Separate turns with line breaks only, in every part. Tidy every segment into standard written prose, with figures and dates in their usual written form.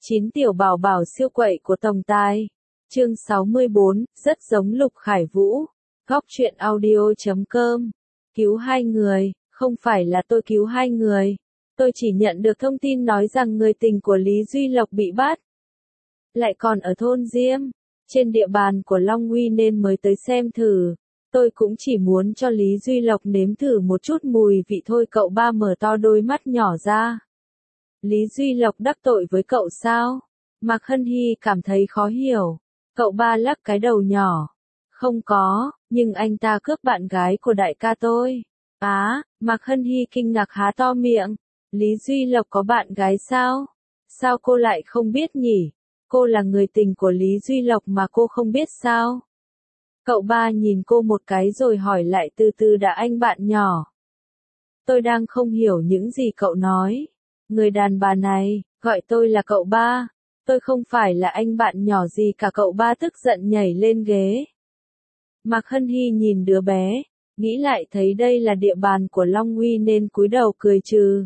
9 tiểu bảo bảo siêu quậy của tổng tài. Chương 64, rất giống Lục Khải Vũ. Góc truyện audio.com. Cứu hai người, không phải là tôi cứu hai người. Tôi chỉ nhận được thông tin nói rằng người tình của Lý Duy Lộc bị bắt. Lại còn ở thôn Diêm, trên địa bàn của Long Uy nên mới tới xem thử. Tôi cũng chỉ muốn cho Lý Duy Lộc nếm thử một chút mùi vị thôi. Cậu ba mở to đôi mắt nhỏ ra. Lý Duy Lộc đắc tội với cậu sao? Mạc Hân Hy cảm thấy khó hiểu. Cậu ba lắc cái đầu nhỏ. Không có, nhưng anh ta cướp bạn gái của đại ca tôi. Mạc Hân Hy kinh ngạc há to miệng. Lý Duy Lộc có bạn gái sao? Sao cô lại không biết nhỉ? Cô là người tình của Lý Duy Lộc mà cô không biết sao? Cậu ba nhìn cô một cái rồi hỏi lại từ từ đã anh bạn nhỏ. Tôi đang không hiểu những gì cậu nói. Người đàn bà này, gọi tôi là cậu ba. Tôi không phải là anh bạn nhỏ gì cả. Cậu ba tức giận nhảy lên ghế. Mạc Hân Hy nhìn đứa bé, nghĩ lại thấy đây là địa bàn của Long Uy nên cúi đầu cười trừ.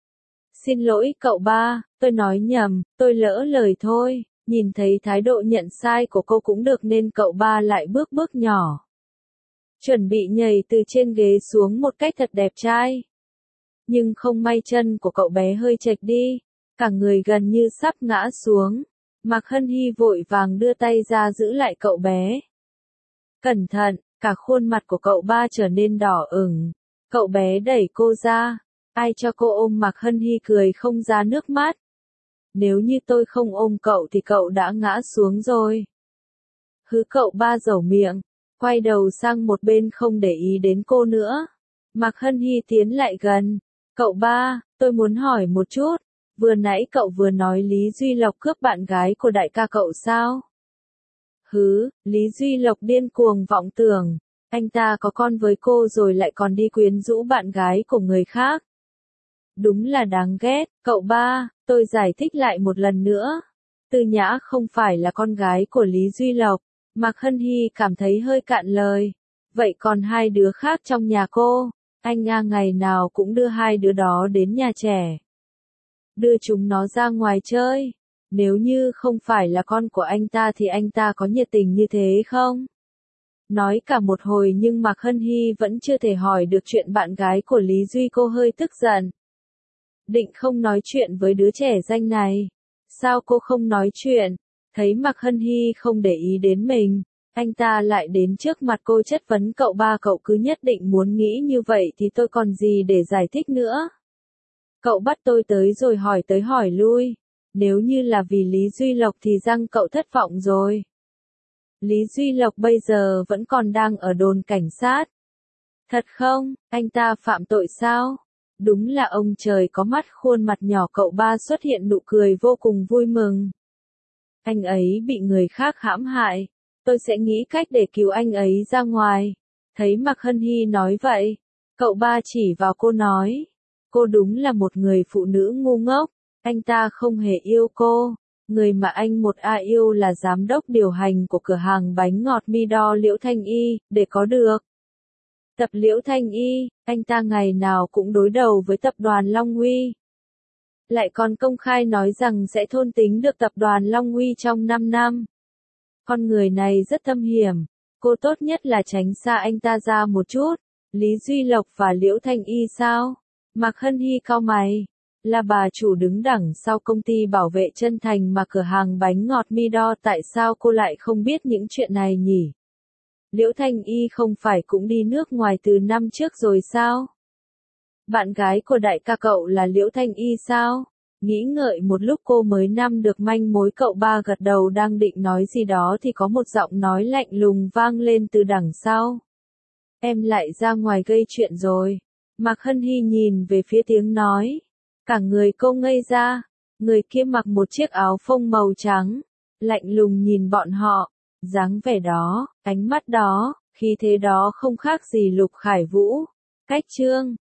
Xin lỗi cậu ba, tôi nói nhầm, tôi lỡ lời thôi. Nhìn thấy thái độ nhận sai của cô cũng được nên cậu ba lại bước nhỏ. Chuẩn bị nhảy từ trên ghế xuống một cách thật đẹp trai. Nhưng không may chân của cậu bé hơi chệch đi, cả người gần như sắp ngã xuống. Mạc Hân Hy vội vàng đưa tay ra giữ lại cậu bé. Cẩn thận, cả khuôn mặt của cậu ba trở nên đỏ ửng. Cậu bé đẩy cô ra. Ai cho cô ôm? Mạc Hân Hy cười không ra nước mắt. Nếu như tôi không ôm cậu thì cậu đã ngã xuống rồi. Hứ, cậu ba dẩu miệng, quay đầu sang một bên không để ý đến cô nữa. Mạc Hân Hy tiến lại gần. Cậu ba, tôi muốn hỏi một chút, vừa nãy cậu vừa nói Lý Duy Lộc cướp bạn gái của đại ca cậu sao? Hứ, Lý Duy Lộc điên cuồng vọng tưởng, anh ta có con với cô rồi lại còn đi quyến rũ bạn gái của người khác. Đúng là đáng ghét. Cậu ba, tôi giải thích lại một lần nữa. Tư Nhã không phải là con gái của Lý Duy Lộc. Mạc Hân Hy cảm thấy hơi cạn lời. Vậy còn hai đứa khác trong nhà cô? Anh ngày nào cũng đưa hai đứa đó đến nhà trẻ. Đưa chúng nó ra ngoài chơi. Nếu như không phải là con của anh ta thì anh ta có nhiệt tình như thế không? Nói cả một hồi nhưng Mạc Hân Hy vẫn chưa thể hỏi được chuyện bạn gái của Lý Duy. Cô hơi tức giận. Định không nói chuyện với đứa trẻ danh này. Sao cô không nói chuyện? Thấy Mạc Hân Hy không để ý đến mình, anh ta lại đến trước mặt cô chất vấn. Cậu ba, cậu cứ nhất định muốn nghĩ như vậy thì tôi còn gì để giải thích nữa. Cậu bắt tôi tới rồi hỏi tới hỏi lui. Nếu như là vì Lý Duy Lộc thì rằng cậu thất vọng rồi. Lý Duy Lộc bây giờ vẫn còn đang ở đồn cảnh sát. Thật không? Anh ta phạm tội sao? Đúng là ông trời có mắt. Khuôn mặt nhỏ cậu ba xuất hiện nụ cười vô cùng vui mừng. Anh ấy bị người khác hãm hại. Tôi sẽ nghĩ cách để cứu anh ấy ra ngoài. Thấy Mạc Hân Hy nói vậy, cậu ba chỉ vào cô nói. Cô đúng là một người phụ nữ ngu ngốc. Anh ta không hề yêu cô. Người mà anh yêu là giám đốc điều hành của cửa hàng bánh ngọt Midor Liễu Thanh Y. Để có được tập Liễu Thanh Y, anh ta ngày nào cũng đối đầu với tập đoàn Long Uy. Lại còn công khai nói rằng sẽ thôn tính được tập đoàn Long Uy trong 5 năm. Con người này rất thâm hiểm. Cô tốt nhất là tránh xa anh ta ra một chút. Lý Duy Lộc và Liễu Thanh Y sao? Mạc Hân Hy cau mày. Là bà chủ đứng đằng sau công ty bảo vệ chân thành mà cửa hàng bánh ngọt Midor. Tại sao cô lại không biết những chuyện này nhỉ? Liễu Thanh Y không phải cũng đi nước ngoài từ năm trước rồi sao? Bạn gái của đại ca cậu là Liễu Thanh Y sao? Nghĩ ngợi một lúc cô mới nắm được manh mối. Cậu ba gật đầu đang định nói gì đó thì có một giọng nói lạnh lùng vang lên từ đằng sau. Em lại ra ngoài gây chuyện rồi. Mạc Hân Hy nhìn về phía tiếng nói. Cả người cô ngây ra. Người kia mặc một chiếc áo phông màu trắng. Lạnh lùng nhìn bọn họ. Dáng vẻ đó, ánh mắt đó, khí thế đó không khác gì Lục Khải Vũ. Cách chương